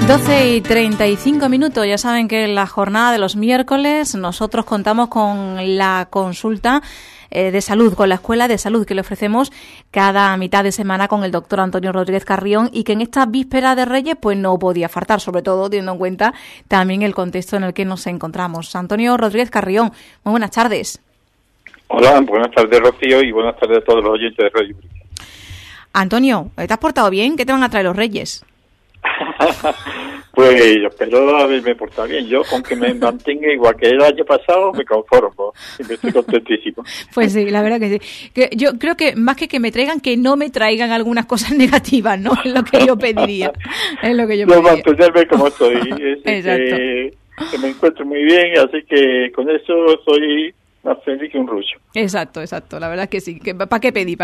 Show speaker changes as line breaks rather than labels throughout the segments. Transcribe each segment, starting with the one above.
12:35, ya saben que en la jornada de los miércoles nosotros contamos con la consulta de salud, con la Escuela de Salud que le ofrecemos cada mitad de semana con el doctor Antonio Rodríguez Carrión, y que en esta víspera de Reyes pues no podía faltar, sobre todo teniendo en cuenta también el contexto en el que nos encontramos. Antonio Rodríguez Carrión, muy buenas tardes.
Hola, buenas tardes, Rocío, y buenas tardes a todos los oyentes de Radio Brisa.
Antonio, ¿te has portado bien? ¿Qué te van a traer los Reyes?
Pues yo espero haberme portado bien. Yo, con que me mantenga igual que el año pasado, me conformo. Y me estoy contentísimo.
Pues sí, la verdad que sí. Que yo creo que más que me traigan, que no me traigan algunas cosas negativas, ¿no? Es lo que yo pediría. Es lo que yo pediría.
Mantenerme como estoy.
Exacto.
Que me encuentro muy bien, así que con eso soy más feliz que un ruso.
Exacto. La verdad es que sí. ¿Para qué pedí?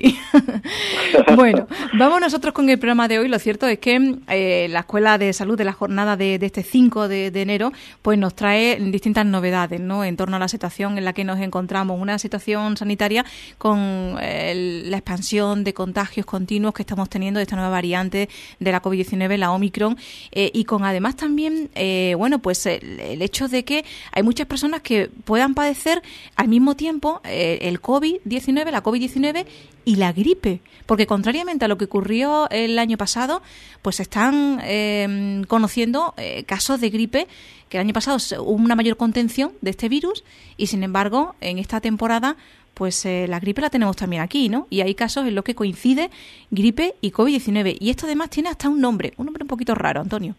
Bueno, vamos nosotros con el programa de hoy. Lo cierto es que la Escuela de Salud de la jornada de este 5 de enero pues nos trae distintas novedades, ¿no?, en torno a la situación en la que nos encontramos. Una situación sanitaria con la expansión de contagios continuos que estamos teniendo de esta nueva variante de la COVID-19, la Omicron, y con además también, pues el hecho de que hay muchas personas que puedan padecer al mismo tiempo el COVID-19, la COVID-19 y la gripe, porque contrariamente a lo que ocurrió el año pasado, pues están conociendo casos de gripe, que el año pasado hubo una mayor contención de este virus, y sin embargo en esta temporada pues la gripe la tenemos también aquí, ¿no? Y hay casos en los que coincide gripe y COVID-19, y esto además tiene hasta un nombre un poquito raro, Antonio.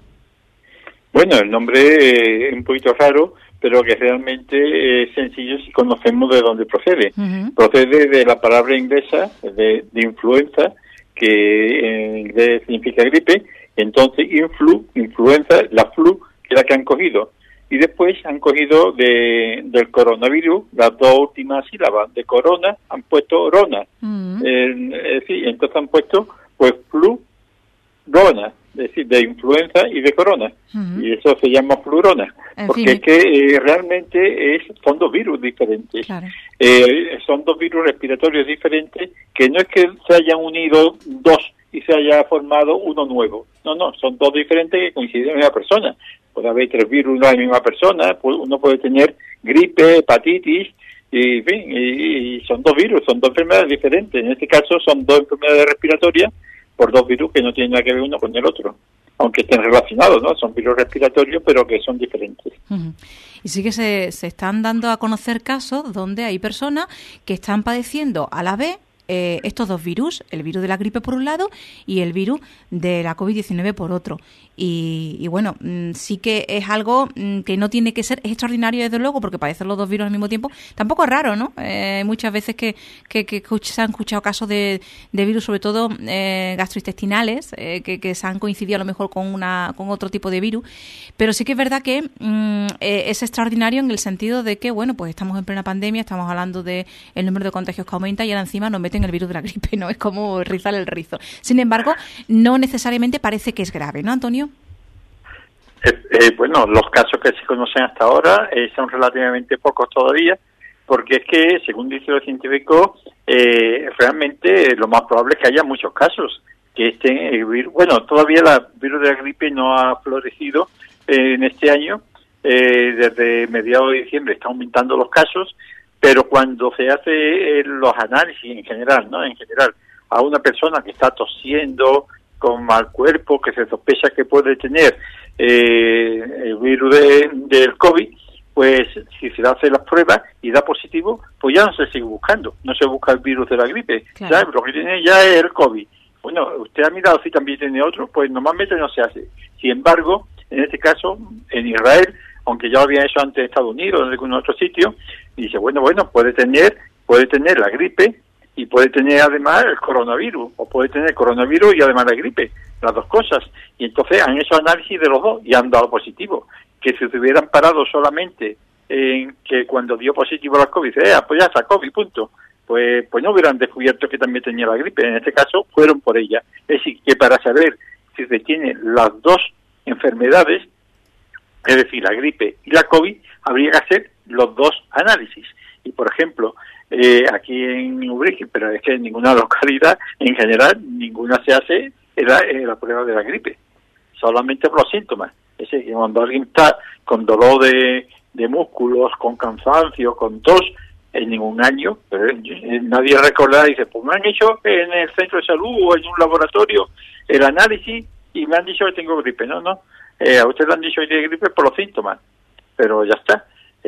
Bueno, el nombre es un poquito raro, pero que realmente es sencillo si conocemos de dónde procede. Uh-huh. Procede de la palabra inglesa de influenza, que en inglés significa gripe. Entonces, influenza, la flu, que es la que han cogido. Y después han cogido del coronavirus, las dos últimas sílabas de corona, han puesto rona. Uh-huh. Entonces han puesto pues flu, rona, es decir, de influenza y de corona. Uh-huh. Y eso se llama flurona, porque es que realmente son dos virus diferentes. Claro. Son dos virus respiratorios diferentes, que no es que se hayan unido dos y se haya formado uno nuevo. No, son dos diferentes que coinciden en la misma persona. Puede haber tres virus en la misma persona, uno puede tener gripe, hepatitis, y en fin, y son dos virus, son dos enfermedades diferentes. En este caso son dos enfermedades respiratorias por dos virus que no tienen nada que ver uno con el otro, aunque estén relacionados, ¿no? Son virus respiratorios, pero que son diferentes. Uh-huh.
Y sí que se están dando a conocer casos donde hay personas que están padeciendo a la vez estos dos virus, el virus de la gripe por un lado y el virus de la COVID-19 por otro. Y bueno, sí que es algo que no tiene que ser, es extraordinario desde luego, porque padecen los dos virus al mismo tiempo. Tampoco es raro, ¿no? Muchas veces que se han escuchado casos de virus, sobre todo gastrointestinales, que se han coincidido a lo mejor con otro tipo de virus. Pero sí que es verdad que es extraordinario en el sentido de que, bueno, pues estamos en plena pandemia, estamos hablando de el número de contagios que aumenta y ahora encima nos meten el virus de la gripe, ¿no? Es como rizar el rizo. Sin embargo, no necesariamente parece que es grave, ¿no, Antonio?
Bueno, los casos que se conocen hasta ahora son relativamente pocos todavía, porque es que, según dice los científicos, realmente lo más probable es que haya muchos casos que estén el virus. Bueno, todavía el virus de la gripe no ha florecido en este año. Desde mediados de diciembre están aumentando los casos, pero cuando se hace los análisis en general, a una persona que está tosiendo con mal cuerpo, que se sospecha que puede tener el virus del COVID, pues si se le hace las pruebas y da positivo, pues ya no se sigue buscando, no se busca el virus de la gripe, claro. ¿Sabes? Lo que tiene ya es el COVID. Bueno, usted ha mirado si también tiene otro, pues normalmente no se hace. Sin embargo, en este caso, en Israel, aunque ya lo habían hecho antes en Estados Unidos o en algún otro sitio, dice, bueno, puede tener la gripe y puede tener además el coronavirus, o puede tener el coronavirus y además la gripe, las dos cosas. Y entonces han hecho análisis de los dos y han dado positivo. Que si se hubieran parado solamente en que cuando dio positivo la COVID, pues ya está COVID, punto. Pues no hubieran descubierto que también tenía la gripe. En este caso fueron por ella. Es decir, que para saber si se tienen las dos enfermedades, es decir, la gripe y la COVID, habría que hacer los dos análisis. Y, por ejemplo, aquí en Ubrique, pero es que en ninguna localidad, en general, ninguna se hace la prueba de la gripe. solamente por los síntomas. Es decir, que cuando alguien está con dolor de músculos, con cansancio, con tos, en ningún año, pero nadie recordará y dice, pues me han hecho en el centro de salud o en un laboratorio el análisis y me han dicho que tengo gripe. No, a usted le han dicho que tiene gripe por los síntomas, pero ya está.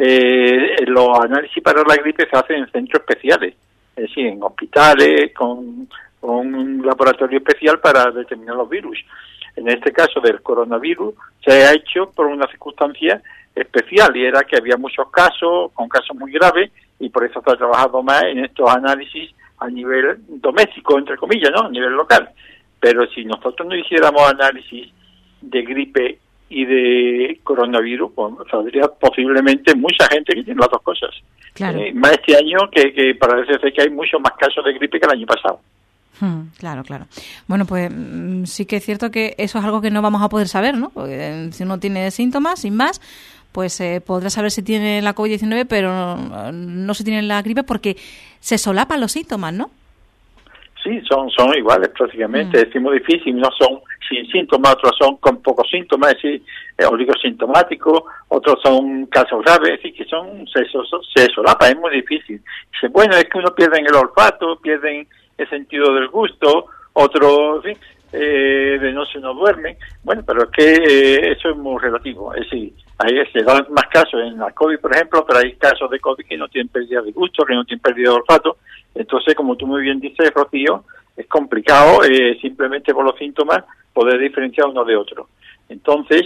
Los análisis para la gripe se hacen en centros especiales, es decir, en hospitales, con un laboratorio especial para determinar los virus. En este caso del coronavirus se ha hecho por una circunstancia especial, y era que había muchos casos, con casos muy graves, y por eso se ha trabajado más en estos análisis a nivel doméstico, entre comillas, ¿no? A nivel local. Pero si nosotros no hiciéramos análisis de gripe y de coronavirus, pues saldría posiblemente mucha gente que tiene las dos cosas.
Claro.
Más este año que parece ser que hay muchos más casos de gripe que el año pasado.
Claro. Bueno, pues sí que es cierto que eso es algo que no vamos a poder saber, ¿no? Porque si uno tiene síntomas, sin más, pues podrá saber si tiene la COVID-19, pero no se tiene la gripe porque se solapan los síntomas, ¿no?
Sí, son iguales prácticamente. Es muy difícil, no son sin síntomas, otros son con pocos síntomas, es decir, oligosintomáticos, otros son casos graves, es decir, que se solapan, es muy difícil. Dice, bueno, es que uno pierde en el olfato, pierde el sentido del gusto, otros, en fin, de noche no duermen. Bueno, pero es que eso es muy relativo. Es decir, ahí se dan más casos en la COVID, por ejemplo, pero hay casos de COVID que no tienen pérdida de gusto, que no tienen pérdida de olfato. Entonces, como tú muy bien dices, Rocío, es complicado simplemente por los síntomas poder diferenciar uno de otro. Entonces,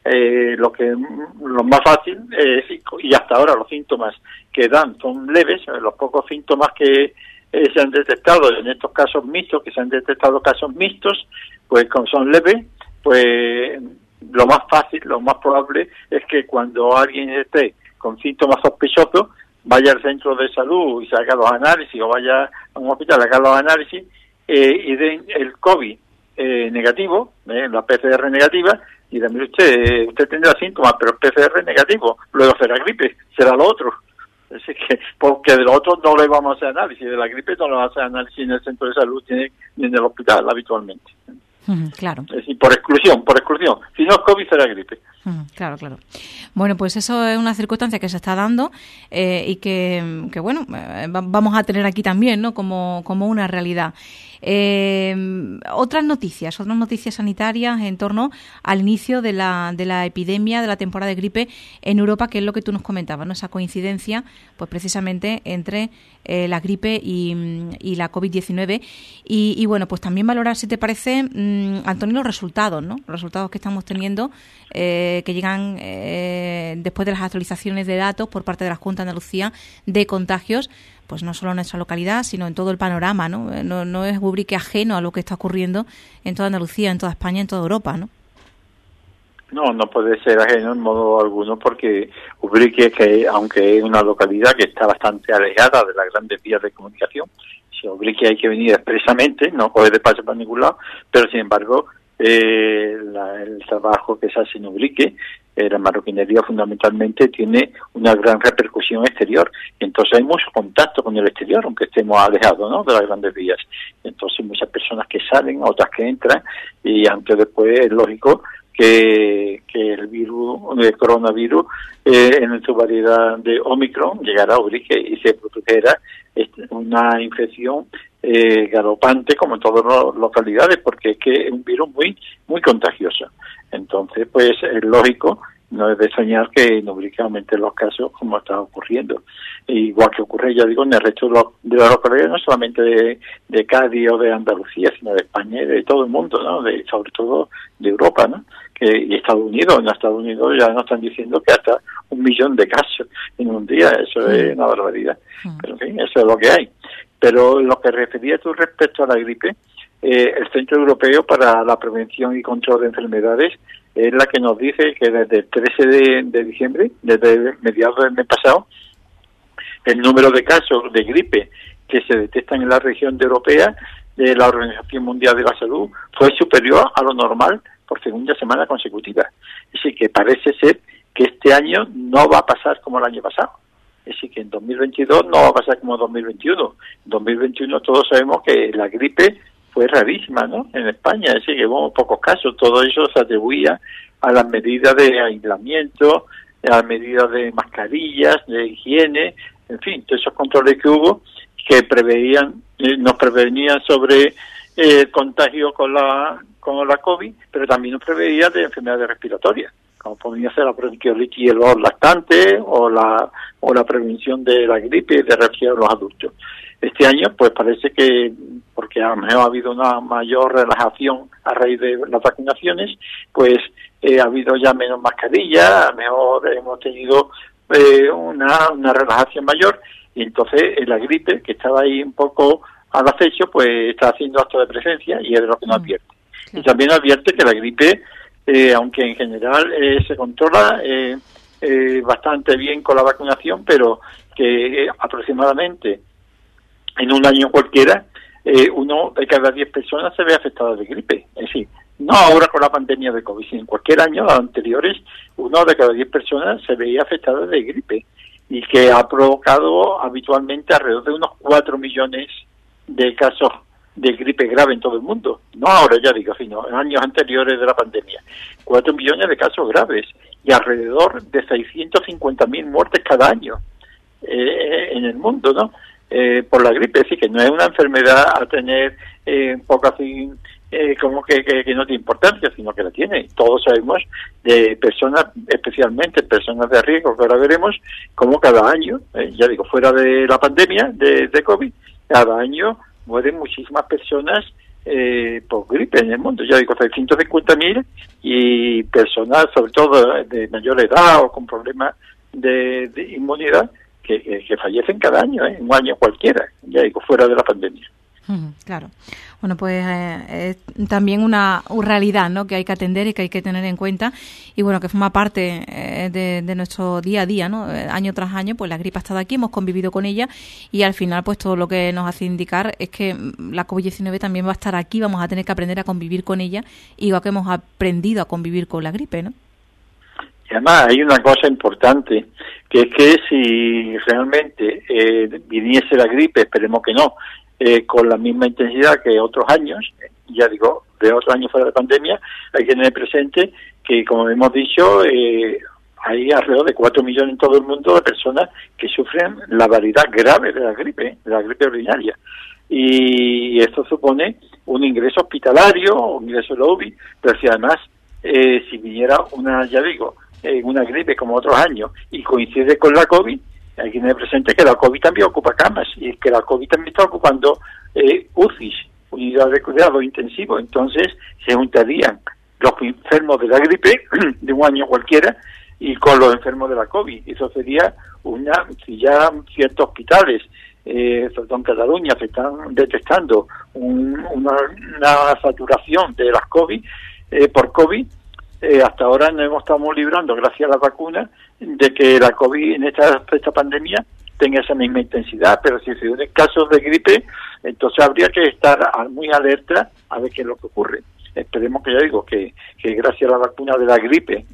lo más fácil y hasta ahora los síntomas que dan son leves, los pocos síntomas que se han detectado en estos casos mixtos, que se han detectado casos mixtos, pues como son leves, pues lo más fácil, lo más probable es que cuando alguien esté con síntomas sospechosos, vaya al centro de salud y se haga los análisis, o vaya a un hospital y haga los análisis y den el COVID negativo, la PCR negativa, y también usted tendrá síntomas, pero el PCR negativo, luego será gripe, será lo otro. Así que, porque de lo otro no le vamos a hacer análisis, de la gripe no le vamos a hacer análisis en el centro de salud ni en el hospital habitualmente.
Claro.
Es decir, por exclusión. Si no es COVID, será gripe.
Claro. Bueno, pues eso es una circunstancia que se está dando y que bueno, vamos a tener aquí también, ¿no? Como una realidad. Otras noticias sanitarias en torno al inicio de la epidemia, de la temporada de gripe en Europa, que es lo que tú nos comentabas, ¿no? Esa coincidencia, pues precisamente entre la gripe y la COVID-19. Y bueno, pues también valorar, si te parece, Antonio, los resultados, ¿no? Los resultados que estamos teniendo, que llegan después de las actualizaciones de datos por parte de la Junta de Andalucía de contagios, pues no solo en nuestra localidad, sino en todo el panorama, ¿no? No es Ubrique ajeno a lo que está ocurriendo en toda Andalucía, en toda España, en toda Europa, ¿no?
No puede ser ajeno en modo alguno, porque Ubrique, que aunque es una localidad que está bastante alejada de las grandes vías de comunicación, si Ubrique hay que venir expresamente, no coger de paso para ningún lado, pero sin embargo el trabajo que se hace en Ubrique, la marroquinería fundamentalmente tiene una gran repercusión exterior, y entonces hay mucho contacto con el exterior, aunque estemos alejados, ¿no?, de las grandes vías. Entonces muchas personas que salen, otras que entran, y aunque después es lógico que el virus, el coronavirus, en su variedad de Omicron, llegara a Ubrique y se produjera una infección galopante, como en todas las localidades, porque es que es un virus muy contagioso. Entonces, pues es lógico, no es de soñar que en Ubrique aumenten los casos como está ocurriendo. Igual que ocurre, ya digo, en el resto de las localidades, no solamente de Cádiz o de Andalucía, sino de España y de todo el mundo, ¿no? Sobre todo de Europa, ¿no? Y Estados Unidos. En Estados Unidos ya nos están diciendo que hasta 1 millón de casos en un día. Eso es una barbaridad. Pero en fin, eso es lo que hay. Pero lo que refería tú respecto a la gripe, el Centro Europeo para la Prevención y Control de Enfermedades es la que nos dice que desde el 13 de diciembre, desde mediados del mes pasado, el número de casos de gripe que se detectan en la región europea de la Organización Mundial de la Salud fue superior a lo normal por segunda semana consecutiva. Es decir, que parece ser que este año no va a pasar como el año pasado. Es decir, que en 2022 no va a pasar como en 2021. En 2021 todos sabemos que la gripe fue rarísima, ¿no? En España, es decir, que hubo pocos casos. Todo eso se atribuía a las medidas de aislamiento, a las medidas de mascarillas, de higiene, en fin, todos esos controles que hubo que nos prevenían sobre el contagio con la COVID, pero también nos preveía de enfermedades respiratorias, como podría ser la bronquiolitis y el dolor lactante o la prevención de la gripe y de resfriado en los adultos. Este año, pues parece que, porque a lo mejor ha habido una mayor relajación a raíz de las vacunaciones, pues ha habido ya menos mascarilla, a lo mejor hemos tenido una relajación mayor, y entonces la gripe, que estaba ahí un poco al acecho, pues está haciendo acto de presencia y es de lo que nos advierte. Y también advierte que la gripe, aunque en general se controla bastante bien con la vacunación, pero que aproximadamente en un año cualquiera, 1 de cada 10 personas se ve afectada de gripe. Es decir, no ahora con la pandemia de COVID, sino en cualquier año, los anteriores, 1 de cada 10 personas se veía afectada de gripe, y que ha provocado habitualmente alrededor de unos 4 millones de casos de gripe grave en todo el mundo. No ahora, ya digo, sino en años anteriores de la pandemia. 4 millones de casos graves y alrededor de 650.000 muertes cada año en el mundo, ¿no? Por la gripe. Es decir, que no es una enfermedad a tener un poco así como que no tiene importancia, sino que la tiene. Todos sabemos de personas, especialmente personas de riesgo, que ahora veremos, como cada año, ya digo, fuera de la pandemia de COVID, cada año mueren muchísimas personas por gripe en el mundo. Ya digo, 650.000, y personas, sobre todo de mayor edad o con problemas de inmunidad, que fallecen cada año, en un año cualquiera, ya digo, fuera de la pandemia.
Claro. Bueno, pues es también una realidad, ¿no?, que hay que atender y que hay que tener en cuenta, y bueno, que forma parte de nuestro día a día, ¿no? Año tras año, pues la gripe ha estado aquí, hemos convivido con ella, y al final, pues todo lo que nos hace indicar es que la COVID-19 también va a estar aquí, vamos a tener que aprender a convivir con ella, igual que hemos aprendido a convivir con la gripe, ¿no?
Y además hay una cosa importante, que es que si realmente viniese la gripe, esperemos que no, con la misma intensidad que otros años, ya digo, de otros años fuera de pandemia, hay que tener presente que, como hemos dicho, hay alrededor de 4 millones en todo el mundo de personas que sufren la variedad grave de la gripe ordinaria. Y esto supone un ingreso hospitalario, un ingreso en la UBI, pero si además, si viniera una gripe como otros años y coincide con la COVID, hay que tener presente que la COVID también ocupa camas, y que la COVID también está ocupando UCIs, unidades de cuidado intensivo. Entonces se juntarían los enfermos de la gripe de un año cualquiera y con los enfermos de la COVID. Eso sería si ya ciertos hospitales, sobre todo en Cataluña, se están detectando una saturación de las COVID, por COVID, hasta ahora nos estamos librando, gracias a la vacuna, de que la COVID en esta pandemia tenga esa misma intensidad. Pero si se unen casos de gripe, entonces habría que estar muy alerta a ver qué es lo que ocurre. Esperemos, que ya digo, que gracias a la vacuna de la gripe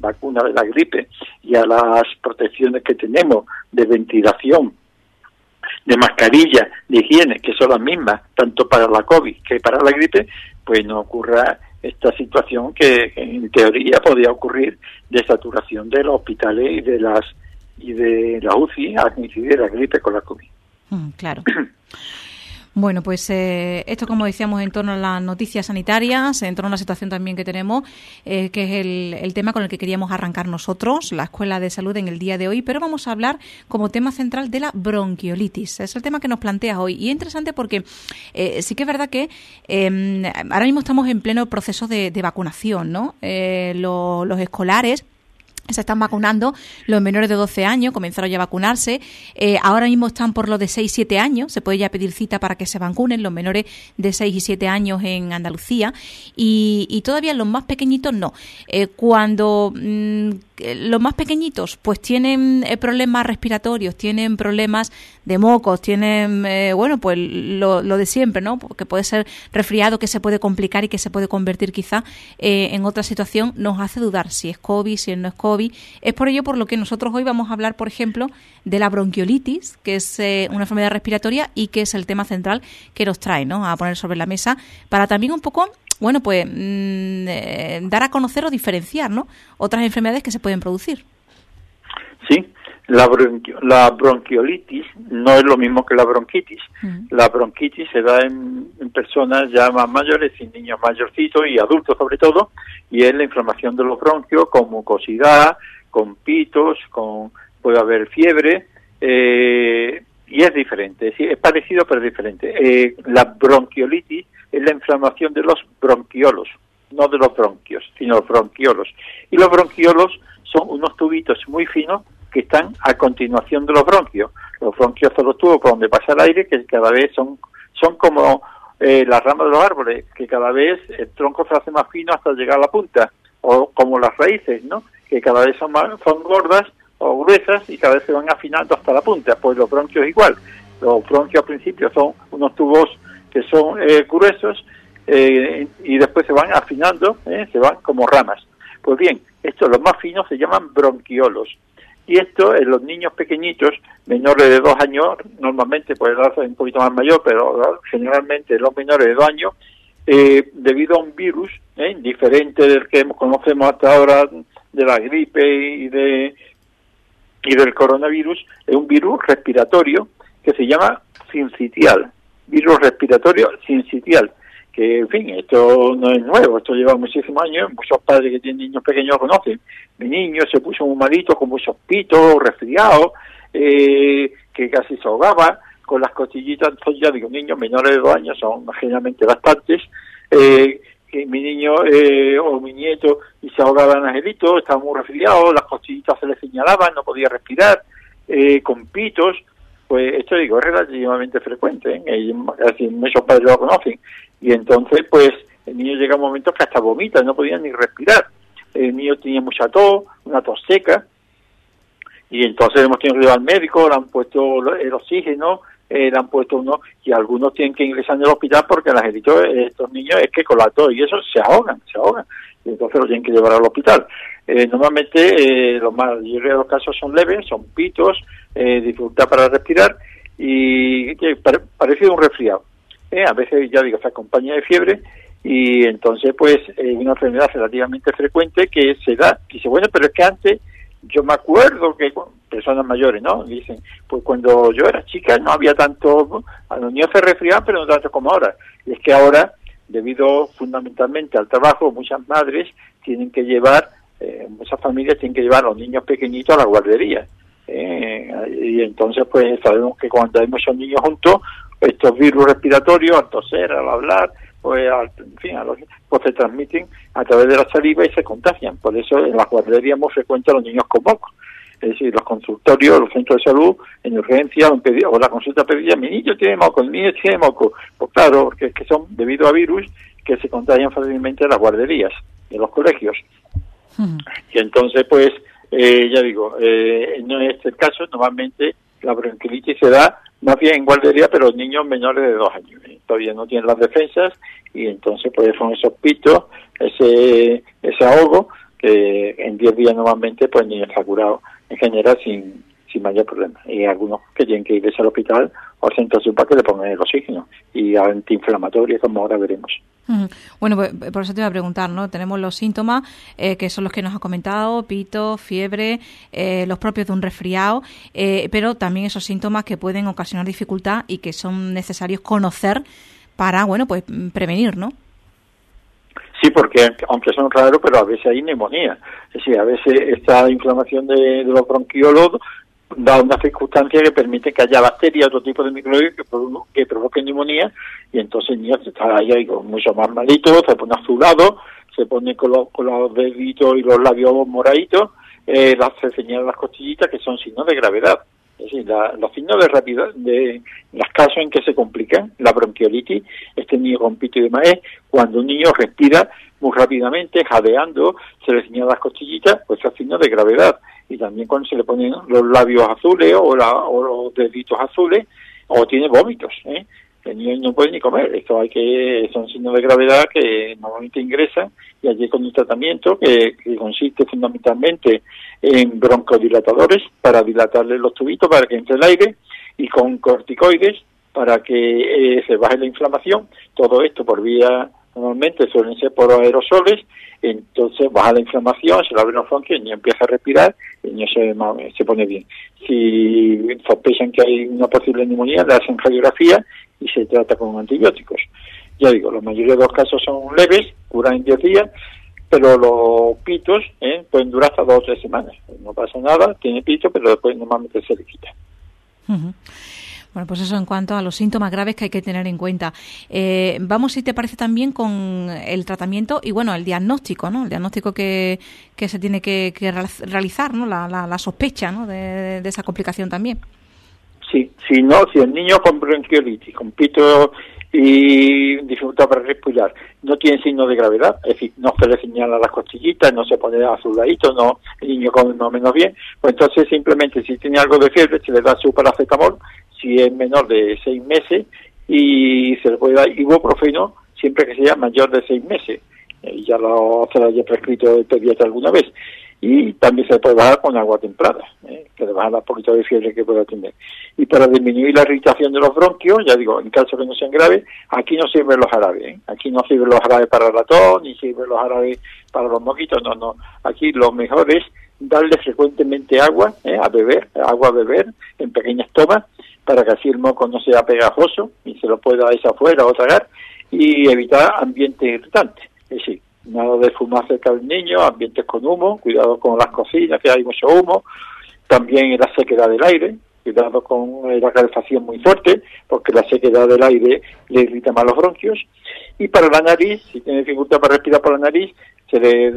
y a las protecciones que tenemos de ventilación, de mascarilla, de higiene, que son las mismas tanto para la COVID que para la gripe, pues no ocurra esta situación que en teoría podía ocurrir, de saturación de los hospitales y de las UCI a coincidir la gripe con la COVID.
Claro. Bueno, pues esto, como decíamos, en torno a las noticias sanitarias, en torno a la situación también que tenemos, que es el tema con el que queríamos arrancar nosotros, la Escuela de Salud, en el día de hoy, pero vamos a hablar como tema central de la bronquiolitis. Es el tema que nos planteas hoy, y es interesante porque sí que es verdad que ahora mismo estamos en pleno proceso de vacunación, ¿no? Los escolares se están vacunando, los menores de 12 años comenzaron ya a vacunarse, ahora mismo están por los de 6-7 años, se puede ya pedir cita para que se vacunen los menores de 6 y 7 años en Andalucía, y todavía los más pequeñitos no. Cuando los más pequeñitos pues tienen problemas respiratorios, tienen problemas de mocos, tienen, pues lo de siempre, ¿no? Que puede ser resfriado, que se puede complicar y que se puede convertir quizá en otra situación, nos hace dudar si es COVID, si no es COVID, COVID. Es por ello por lo que nosotros hoy vamos a hablar, por ejemplo, de la bronquiolitis, que es una enfermedad respiratoria y que es el tema central que nos trae, ¿no?, a poner sobre la mesa, para también un poco, bueno, pues dar a conocer o diferenciar, ¿no?, otras enfermedades que se pueden producir.
Sí, la bronquiolitis no es lo mismo que la bronquitis. La bronquitis se da en personas ya más mayores, en niños mayorcitos y adultos sobre todo, y es la inflamación de los bronquios con mucosidad, con pitos, puede haber fiebre, y es diferente, es parecido pero es diferente. La bronquiolitis es la inflamación de los bronquiolos, no de los bronquios, sino los bronquiolos. Y los bronquiolos son unos tubitos muy finos que están a continuación de los bronquios. Los bronquios son los tubos por donde pasa el aire, que cada vez son como las ramas de los árboles, que cada vez el tronco se hace más fino hasta llegar a la punta, o como las raíces, ¿no?, que cada vez son gordas o gruesas y cada vez se van afinando hasta la punta. Pues los bronquios igual. Los bronquios al principio son unos tubos que son gruesos y después se van afinando, se van como ramas. Pues bien, los más finos se llaman bronquiolos. Y esto en los niños pequeñitos, menores de 2 años, normalmente puede darse un poquito más mayor, pero generalmente los menores de 2 años, debido a un virus diferente del que conocemos hasta ahora, de la gripe y del coronavirus, es un virus respiratorio que se llama sincitial, virus respiratorio sincitial, que en fin, esto no es nuevo, esto lleva muchísimos años, muchos padres que tienen niños pequeños lo conocen. Mi niño se puso muy malito, con muchos pitos, resfriado, que casi se ahogaba, con las costillitas. Entonces ya digo, niños menores de 2 años son generalmente bastantes, que mi niño o mi nieto y se ahogaba en Angelito, estaba muy resfriado, las costillitas se le señalaban, no podía respirar, con pitos. Pues esto digo, es relativamente frecuente, casi muchos padres lo conocen. Y entonces, pues, el niño llega a momentos que hasta vomita, no podía ni respirar. El niño tenía mucha tos, una tos seca, y entonces hemos tenido que llevar al médico, le han puesto el oxígeno, le han puesto uno, y algunos tienen que ingresar en el hospital porque las heridas de estos niños es que con la tos y eso se ahogan, y entonces lo tienen que llevar al hospital. Normalmente los mayores de los casos son leves, son pitos, dificultad para respirar y que parece un resfriado. A veces, ya digo, se acompaña de fiebre y entonces pues es una enfermedad relativamente frecuente que se da. Dice, bueno, pero es que antes yo me acuerdo que personas mayores, ¿no?, dicen, pues cuando yo era chica no había tanto, a los niños se resfriaban pero no tanto como ahora. Y es que ahora, debido fundamentalmente al trabajo, muchas madres tienen que llevar, muchas familias tienen que llevar a los niños pequeñitos a la guardería. Y entonces pues sabemos que cuando hay muchos niños juntos, estos virus respiratorios, al toser, al hablar, pues pues se transmiten a través de la saliva y se contagian. Por eso en las guarderías muy frecuentes los niños con moco. Es decir, los consultorios, los centros de salud, en urgencia o la consulta pedida, mi niño tiene moco, el niño tiene moco. Pues claro, porque es que son debido a virus que se contagian fácilmente en las guarderías, en los colegios. Y entonces pues ya digo, no es el caso. Normalmente la bronquiolitis se da más bien en guardería, pero los niños menores de 2 años todavía no tienen las defensas y entonces pues son esos pitos, ese ahogo que en 10 días normalmente pues el niño está curado en general sin mayor problema. Y algunos que tienen que irse al hospital o al centro de salud para que le pongan el oxígeno y antiinflamatorios, como ahora veremos.
Bueno, pues por eso te iba a preguntar, ¿no? Tenemos los síntomas que son los que nos ha comentado, pito, fiebre, los propios de un resfriado, pero también esos síntomas que pueden ocasionar dificultad y que son necesarios conocer para, bueno, pues prevenir, ¿no?
Sí, porque aunque son raros, pero a veces hay neumonía. Es decir, a veces esta inflamación de los bronquiolos da una circunstancia que permite que haya bacterias, otro tipo de microbios que provoquen neumonía, y entonces el niño está ahí mucho más malito, se pone azulado, se pone con los deditos y los labios moraditos, se señalan las costillitas, que son signos de gravedad. Es decir, los signos de rapidez, de los casos en que se complican la bronquiolitis, este niño con pito y demás, es cuando un niño respira muy rápidamente, jadeando, se le señalan las costillitas, pues es signo de gravedad. Y también cuando se le ponen los labios azules o los deditos azules, o tiene vómitos, El niño no puede ni comer. Esto son signos de gravedad que normalmente ingresan y allí con un tratamiento que consiste fundamentalmente en broncodilatadores para dilatarle los tubitos para que entre el aire y con corticoides para que se baje la inflamación. Todo esto por vía, normalmente suelen ser por aerosoles. Entonces baja la inflamación, se le abren los bronquios, el niño empieza a respirar, el niño se pone bien. Si sospechan que hay una posible neumonía, le hacen radiografía y se trata con antibióticos. Ya digo, la mayoría de los casos son leves, curan en 10 días, pero los pitos pueden durar hasta 2 o 3 semanas. No pasa nada, tiene pito, pero después normalmente se le quita.
Uh-huh. Bueno, pues eso en cuanto a los síntomas graves que hay que tener en cuenta. Vamos, si te parece, también con el tratamiento y, bueno, el diagnóstico, ¿no? El diagnóstico que se tiene que realizar, ¿no? La sospecha, ¿no? De esa complicación también.
Sí, si el niño con bronquiolitis, con pito y dificultad para respirar, no tiene signos de gravedad, es decir, no se le señala las costillitas, no se pone azuladito, el niño come más o menos bien, pues entonces simplemente si tiene algo de fiebre se le da su paracetamol, si es menor de 6 meses, y se le puede dar ibuprofeno siempre que sea mayor de 6 meses. Ya se lo haya prescrito el pediatra alguna vez. Y también se le puede bajar con agua templada, que le baja un poquito de fiebre que pueda tener. Y para disminuir la irritación de los bronquios, ya digo, en caso que no sean graves, aquí no sirven los jarabes. Aquí no sirven los jarabes para el ratón, ni sirven los jarabes para los mosquitos, no. Aquí lo mejor es darle frecuentemente agua a beber en pequeñas tomas, para que así el moco no sea pegajoso y se lo pueda echar afuera o tragar, y evitar ambientes irritantes. Es decir, nada de fumar cerca del niño, ambientes con humo, cuidado con las cocinas, que hay mucho humo, también la sequedad del aire, cuidado con la calefacción muy fuerte, porque la sequedad del aire le irrita más los bronquios. Y para la nariz, si tiene dificultad para respirar por la nariz, se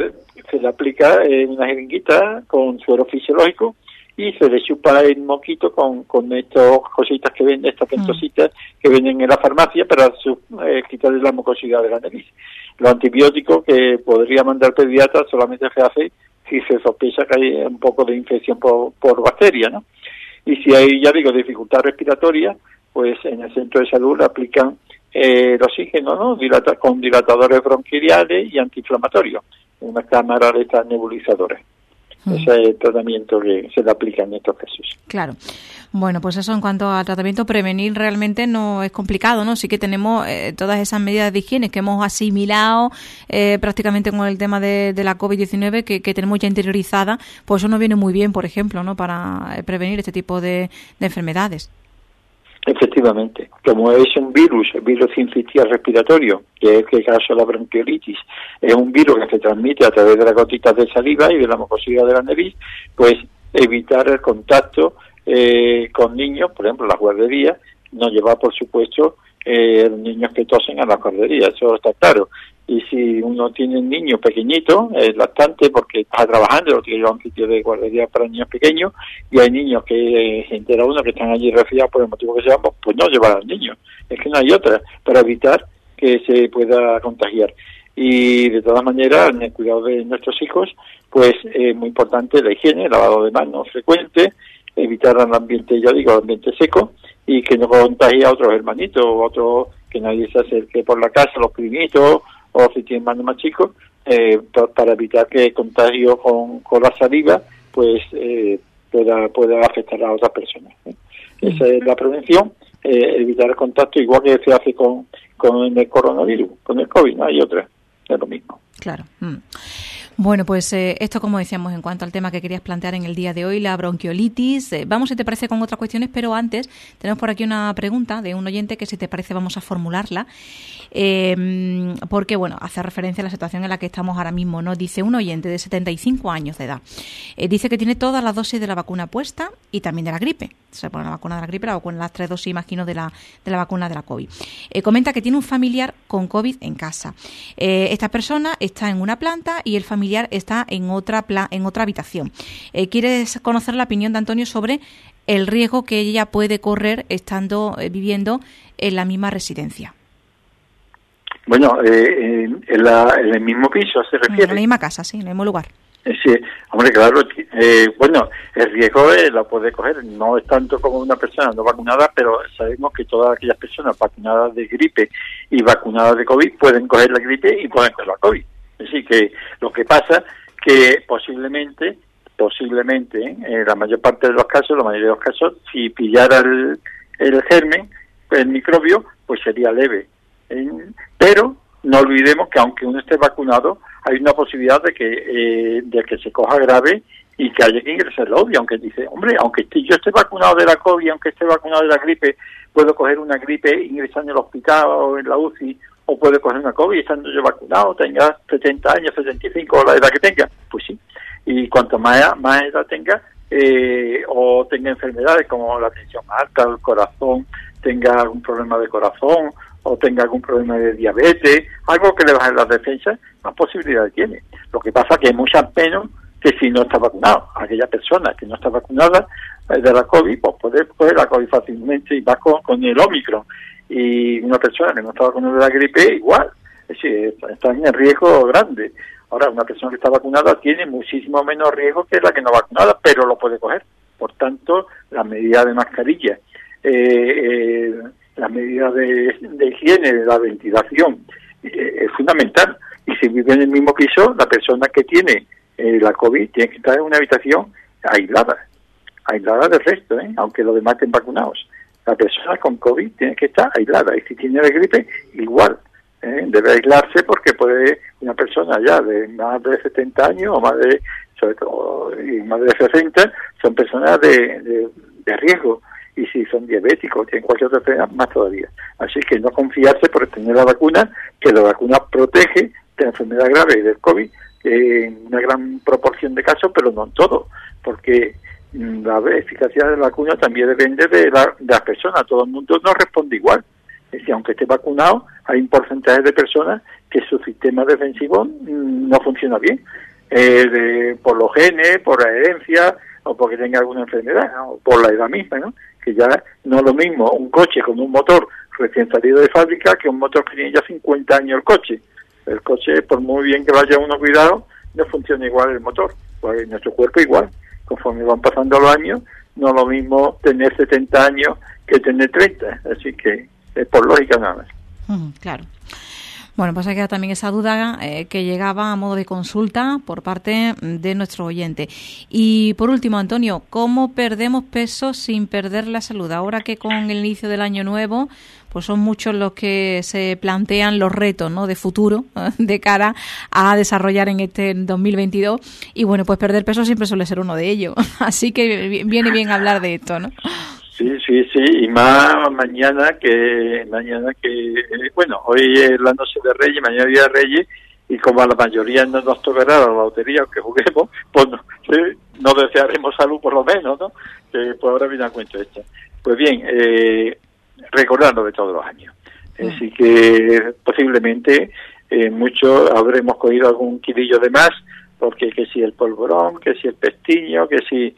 le aplica una jeringuita con suero fisiológico y se le chupa el moquito con estas cositas que venden, estas pentositas que venden en la farmacia para quitarle la mucosidad de la nariz. Los antibióticos que podría mandar el pediatra solamente se hace si se sospecha que hay un poco de infección por bacterias, ¿no? Y si hay, ya digo, dificultad respiratoria, pues en el centro de salud le aplican el oxígeno, ¿no? Con dilatadores bronquiales y antiinflamatorios, una cámara de estas nebulizadoras. Ese es el tratamiento que se le aplica en estos casos.
Claro. Bueno, pues eso en cuanto al tratamiento, prevenir realmente no es complicado, ¿no? Sí que tenemos todas esas medidas de higiene que hemos asimilado prácticamente con el tema de la COVID-19 que tenemos ya interiorizada, pues eso nos viene muy bien, por ejemplo, ¿no? Para prevenir este tipo de enfermedades.
Efectivamente, como es un virus, el virus sincitial respiratorio, que es el caso de la bronquiolitis, es un virus que se transmite a través de las gotitas de saliva y de la mucosidad de la nariz, pues evitar el contacto con niños, por ejemplo, las guarderías, no llevar, por supuesto, niños que tosen a las guarderías, eso está claro. Y si uno tiene un niño pequeñito, lactante, porque está trabajando, tiene lleva un sitio de guardería para niños pequeños, y hay niños que se entera uno que están allí resfriados por el motivo que seamos, pues no llevar al niño. Es que no hay otra, para evitar que se pueda contagiar. Y de todas maneras, en el cuidado de nuestros hijos, pues es muy importante la higiene, el lavado de manos frecuente, evitar el ambiente, ya digo, el ambiente seco, y que no contagie a otros hermanitos, o otros, que nadie se acerque por la casa, los primitos, o si tienen manos más chicos, para evitar que el contagio con la saliva pues pueda afectar a otras personas. Esa es la prevención, evitar el contacto, igual que se hace con el coronavirus, con el COVID, no hay otra, es lo mismo.
Claro. Bueno, pues esto, como decíamos, en cuanto al tema que querías plantear en el día de hoy, la bronquiolitis. Vamos, si te parece, con otras cuestiones, pero antes tenemos por aquí una pregunta de un oyente que, si te parece, vamos a formularla, porque, bueno, hace referencia a la situación en la que estamos ahora mismo, ¿no? Dice un oyente de 75 años de edad, dice que tiene todas las dosis de la vacuna puesta y también de la gripe. Se pone la vacuna de la gripe, la vacuna, las 3 dosis, imagino, de la vacuna de la COVID. Comenta que tiene un familiar con COVID en casa. Esta persona está en una planta y el familiar está en otra habitación. ¿Quieres conocer la opinión de Antonio sobre el riesgo que ella puede correr estando viviendo en la misma residencia?
Bueno, en el mismo piso se refiere.
En la misma casa, sí, en el mismo lugar.
Sí, hombre, claro, bueno, el riesgo lo puede coger, no es tanto como una persona no vacunada, pero sabemos que todas aquellas personas vacunadas de gripe y vacunadas de COVID pueden coger la gripe y pueden coger la COVID. Es decir, que lo que pasa que posiblemente, la mayor parte de los casos, la mayoría de los casos, si pillara el germen, el microbio, pues sería leve. Pero no olvidemos que aunque uno esté vacunado, hay una posibilidad de que se coja grave y que haya que ingresar la UBI, aunque dice, hombre, aunque yo esté vacunado de la COVID, aunque esté vacunado de la gripe, puedo coger una gripe ingresando en el hospital o en la UCI, o puedo coger una COVID estando yo vacunado, tenga 70 años, 75 o la edad que tenga, pues sí. Y cuanto más edad tenga, o tenga enfermedades como la tensión alta, el corazón, tenga algún problema de corazón, o tenga algún problema de diabetes, algo que le baje las defensas, más posibilidades tiene. Lo que pasa que es mucho menos que si no está vacunado. Aquella persona que no está vacunada de la COVID, pues puede coger la COVID fácilmente y va con el Omicron. Y una persona que no está vacunada de la gripe, igual. Es decir, está en riesgo grande. Ahora, una persona que está vacunada tiene muchísimo menos riesgo que la que no vacunada, pero lo puede coger. Por tanto, las medidas de mascarilla, las medidas de higiene, de la ventilación, es fundamental. Y si vive en el mismo piso, la persona que tiene la COVID tiene que estar en una habitación aislada del resto, aunque los demás estén vacunados. La persona con COVID tiene que estar aislada, y si tiene la gripe, igual. Debe aislarse porque puede una persona ya de más de 70 años o más de, sobre todo, y más de 60, son personas de riesgo. Y si son diabéticos, tienen cualquier otra enfermedad, más todavía. Así que no confiarse por tener la vacuna, que la vacuna protege de la enfermedad grave y del COVID en una gran proporción de casos, pero no en todo, porque la eficacia de la vacuna también depende de las personas. Todo el mundo no responde igual. Es decir, aunque esté vacunado, hay un porcentaje de personas que su sistema defensivo no funciona bien, por los genes, por la herencia, o porque tenga alguna enfermedad, o por la edad misma, ¿no? Que ya no es lo mismo un coche con un motor recién salido de fábrica que un motor que tiene ya 50 años el coche. El coche, por muy bien que vaya uno cuidado, no funciona igual el motor. Pues nuestro cuerpo igual. Conforme van pasando los años, no es lo mismo tener 70 años que tener 30. Así que es por lógica nada más.
Claro. Bueno, pues hay que también esa duda que llegaba a modo de consulta por parte de nuestro oyente. Y por último, Antonio, ¿cómo perdemos peso sin perder la salud? Ahora que con el inicio del año nuevo, pues son muchos los que se plantean los retos, ¿no?, de futuro, de cara a desarrollar en este 2022. Y bueno, pues perder peso siempre suele ser uno de ellos. Así que viene bien hablar de esto, ¿no?
Sí, y más mañana que bueno, hoy es la noche de Reyes, mañana día de Reyes, y como a la mayoría no nos tocará la lotería, aunque juguemos, pues no desearemos salud por lo menos, ¿no? Que pues ahora viene a cuento esto. Pues bien, recordando de todos los años. Así que posiblemente muchos habremos cogido algún kilillo de más, porque que si el polvorón, que si el pestiño, que si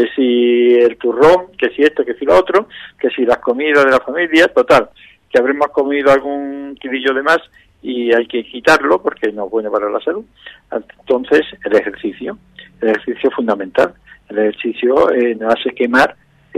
el turrón, que si esto, que si lo otro, que si las comidas de la familia, total, que habremos comido algún kilillo de más y hay que quitarlo porque no es bueno para la salud. Entonces, el ejercicio es fundamental. El ejercicio no hace quemar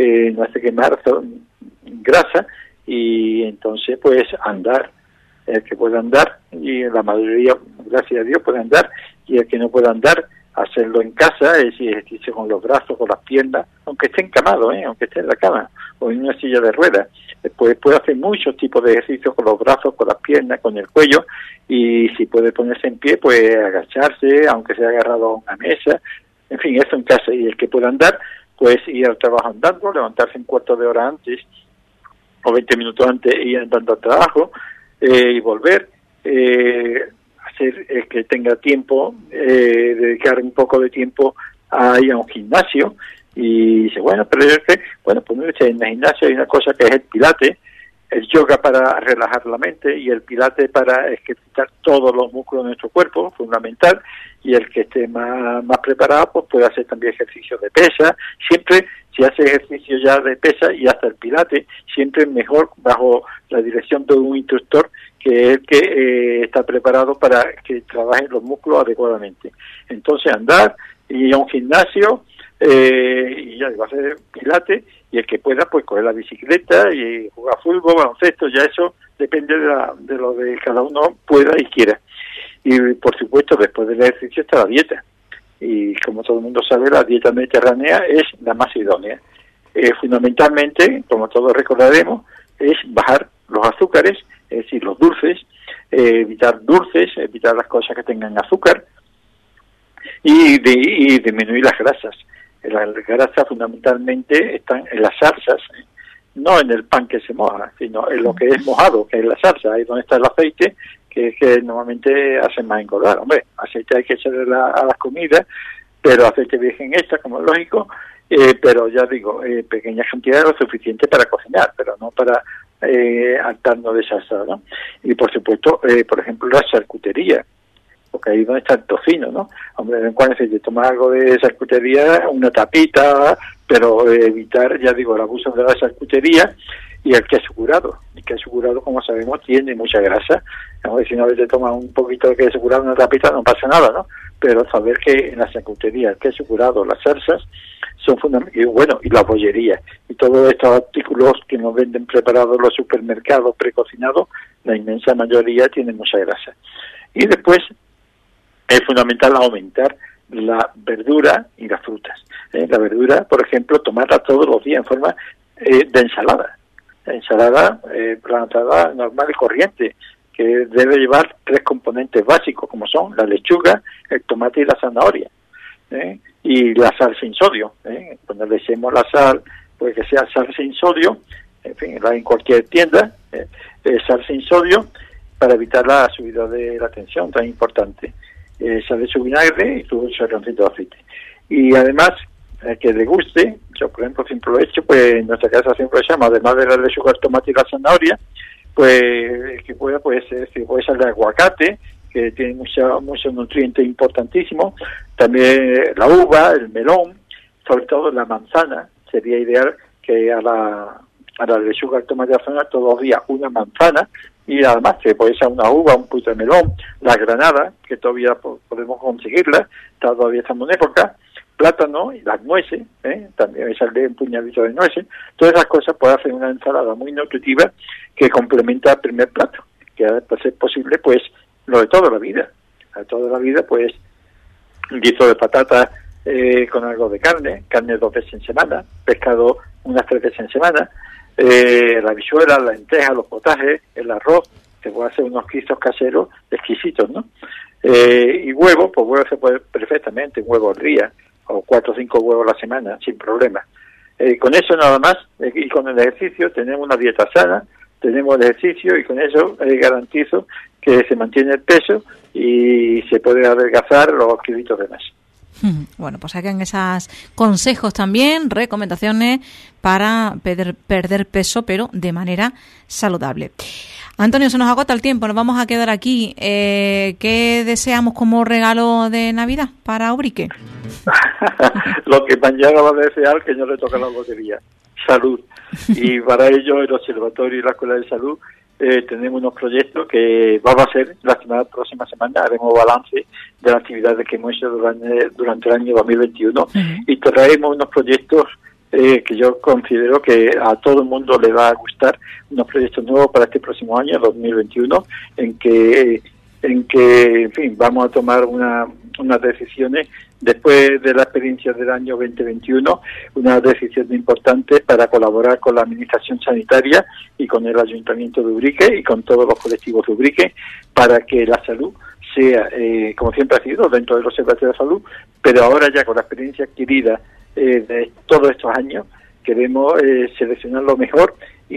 grasa, y entonces pues andar. El que pueda andar, y la mayoría, gracias a Dios, puede andar, y el que no pueda andar, hacerlo en casa, es decir, ejercicio con los brazos, con las piernas, aunque esté encamado, aunque esté en la cama o en una silla de ruedas. Después puede hacer muchos tipos de ejercicios con los brazos, con las piernas, con el cuello, y si puede ponerse en pie, pues agacharse, aunque sea agarrado a una mesa, en fin, eso en casa. Y el que pueda andar, pues ir al trabajo andando, levantarse un cuarto de hora antes o 20 minutos antes e ir andando al trabajo, y volver, hacer que tenga tiempo, dedicar un poco de tiempo a ir a un gimnasio. Y dice, bueno, pero yo sé, bueno, pues en el gimnasio hay una cosa que es el pilates, el yoga para relajar la mente, y el pilates para ejercitar todos los músculos de nuestro cuerpo, fundamental. Y el que esté más preparado, pues puede hacer también ejercicios de pesa. Siempre, si hace ejercicio ya de pesa y hasta el pilates, siempre mejor bajo la dirección de un instructor que es el que está preparado para que trabajen los músculos adecuadamente. Entonces andar, ir a un gimnasio, y ya va a hacer pilates, y el que pueda pues coger la bicicleta y jugar fútbol, baloncesto, ya eso depende de lo que cada uno pueda y quiera. Y por supuesto después del ejercicio está la dieta, y como todo el mundo sabe, la dieta mediterránea es la más idónea. Fundamentalmente, como todos recordaremos, es bajar los azúcares, es decir, los dulces, evitar las cosas que tengan azúcar, y disminuir las grasas. Las grasas fundamentalmente están en las salsas, no en el pan que se moja, sino en lo que es mojado, que es la salsa, ahí donde está el aceite, que es que normalmente hace más engordar. Hombre, aceite hay que echarle a las comidas, pero aceite virgen extra, como es lógico, pero ya digo, pequeñas cantidades lo suficiente para cocinar, pero no para hartarnos de salsa, ¿no? Y por supuesto, por ejemplo, la charcutería, porque ahí donde está el tocino, ¿no? Hombre, en cuando se te toma algo de charcutería, una tapita, pero evitar, ya digo, el abuso de la charcutería y el queso curado. El queso curado, como sabemos, tiene mucha grasa. Si una vez te tomas un poquito de queso curado, una tapita, no pasa nada, ¿no? Pero saber que en la charcutería, el queso curado, las salsas, son fundamentales, y bueno, y la bollería, y todos estos artículos que nos venden preparados en los supermercados, precocinados, la inmensa mayoría tienen mucha grasa. Y después, es fundamental aumentar la verdura y las frutas. La verdura, por ejemplo, tomarla todos los días en forma de ensalada. Ensalada plantada normal y corriente, que debe llevar 3 componentes básicos, como son la lechuga, el tomate y la zanahoria. Y la sal sin sodio. Cuando le echemos la sal, pues que sea sal sin sodio, en fin, en cualquier tienda, sal sin sodio, para evitar la subida de la tensión tan importante. Sale su vinagre y su chorroncito de aceite. Y además, que le guste, yo por ejemplo siempre lo he hecho, pues en nuestra casa siempre lo echamos, además de la lechuga, el tomate y la zanahoria, pues que pueda, pues si puede ser el aguacate, que tiene muchos nutrientes importantísimos, también la uva, el melón, sobre todo la manzana. Sería ideal que a la lechuga, el tomate y la zanahoria todos los días una manzana, y además se puede echar una uva, un poquito de melón, la granada, que todavía podemos conseguirla, todavía estamos en época, plátano y las nueces, también echarle un puñadito de nueces. Todas esas cosas pueden hacer una ensalada muy nutritiva que complementa el primer plato, que a ser posible, pues, lo de toda la vida. A toda la vida, pues, un guiso de patatas con algo de carne 2 veces en semana, pescado unas 3 veces en semana, la habichuela, la lenteja, los potajes, el arroz, se puede hacer unos guisos caseros exquisitos, ¿no? Y huevos, pues huevos se puede perfectamente, un huevo al día, o 4 o 5 huevos a la semana, sin problema. Con eso nada más, y con el ejercicio, tenemos una dieta sana, tenemos el ejercicio, y con eso garantizo que se mantiene el peso y se puede adelgazar los kilitos de más.
Bueno, pues hagan esos consejos también, recomendaciones para perder peso, pero de manera saludable. Antonio, se nos agota el tiempo, nos vamos a quedar aquí. ¿Qué deseamos como regalo de Navidad para Ubrique?
Lo que mañana va a desear, que no le toque la lotería. Salud. Y para ello, el Observatorio y la Escuela de Salud tenemos unos proyectos que vamos a hacer la próxima semana. Haremos balance de las actividades que hemos hecho durante el año 2021 y traemos unos proyectos que yo considero que a todo el mundo le va a gustar, unos proyectos nuevos para este próximo año, 2021, en que en fin, vamos a tomar unas decisiones después de la experiencia del año 2021, unas decisiones importantes para colaborar con la Administración Sanitaria y con el Ayuntamiento de Ubrique y con todos los colectivos de Ubrique para que la salud sea, como siempre ha sido, dentro del Observatorio de Salud, pero ahora ya con la experiencia adquirida de todos estos años, queremos seleccionar lo mejor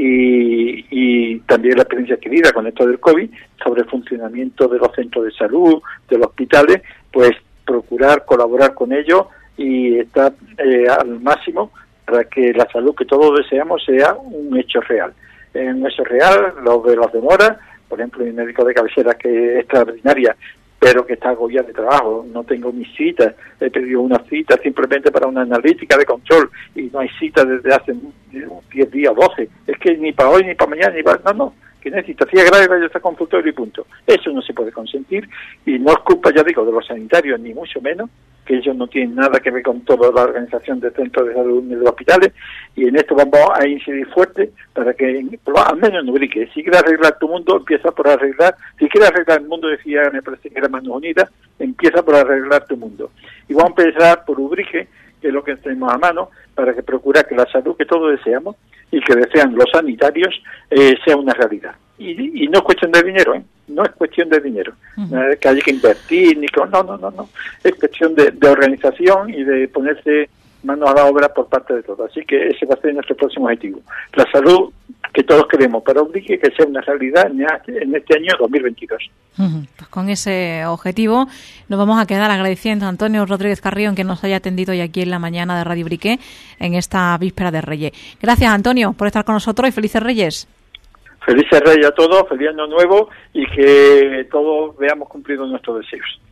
y también la experiencia adquirida con esto del COVID sobre el funcionamiento de los centros de salud, de los hospitales, pues procurar colaborar con ellos y estar al máximo para que la salud que todos deseamos sea un hecho real. Un hecho real, lo de las demoras, por ejemplo, mi médico de cabecera que es extraordinaria, pero que está agobiado de trabajo, no tengo mis citas, he pedido una cita simplemente para una analítica de control y no hay cita desde hace 10 días, 12, es que ni para hoy, ni para mañana, ni para... No, que necesita 100 grados vaya a consultorio y punto. Eso no se puede consentir y no es culpa, ya digo, de los sanitarios, ni mucho menos, que ellos no tienen nada que ver con toda la organización de centros de salud ni de los hospitales, y en esto vamos a incidir fuerte para que, al menos en Ubrique, si quieres arreglar tu mundo, empieza por arreglar, si quieres arreglar el mundo, decía, me parece que era Manos Unidas, empieza por arreglar tu mundo. Y vamos a empezar por Ubrique, que es lo que tenemos a mano, para que procurar que la salud que todos deseamos y que desean los sanitarios sea una realidad. Y no es cuestión de dinero, no es cuestión de dinero, que haya que invertir, no. Es cuestión de organización y de ponerse manos a la obra por parte de todos. Así que ese va a ser nuestro próximo objetivo. La salud que todos queremos para Ubrique, que sea una realidad en este año 2022.
Pues con ese objetivo nos vamos a quedar agradeciendo a Antonio Rodríguez Carrión que nos haya atendido hoy aquí en la mañana de Radio Ubrique en esta víspera de Reyes. Gracias, Antonio, por estar con nosotros y felices Reyes.
Felices Reyes a todos, feliz año nuevo y que todos veamos cumplidos nuestros deseos.